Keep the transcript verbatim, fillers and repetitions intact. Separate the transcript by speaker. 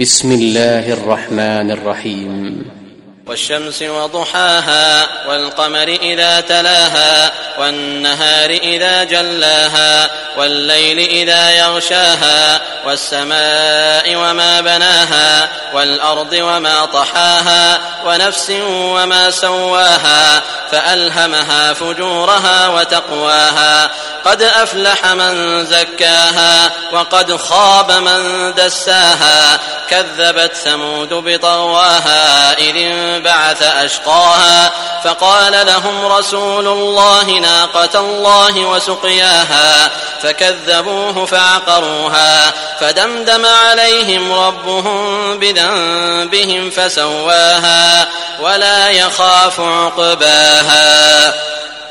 Speaker 1: بسم الله الرحمن الرحيم.
Speaker 2: والشمس وضحاها والقمر إذا تلاها والنهار إذا جلاها والليل إذا يغشاها والسماء وما بناها والأرض وما طحاها ونفس وما سواها فألهمها فجورها وتقواها قد أفلح من زكاها وقد خاب من دساها كذبت ثمود بطغواها إذ انبعث أشقاها فقال لهم رسول الله ناقة الله وسقياها فكذبوه فعقروها فدمدم عليهم ربهم بذنبهم فسواها ولا يخاف عقباها.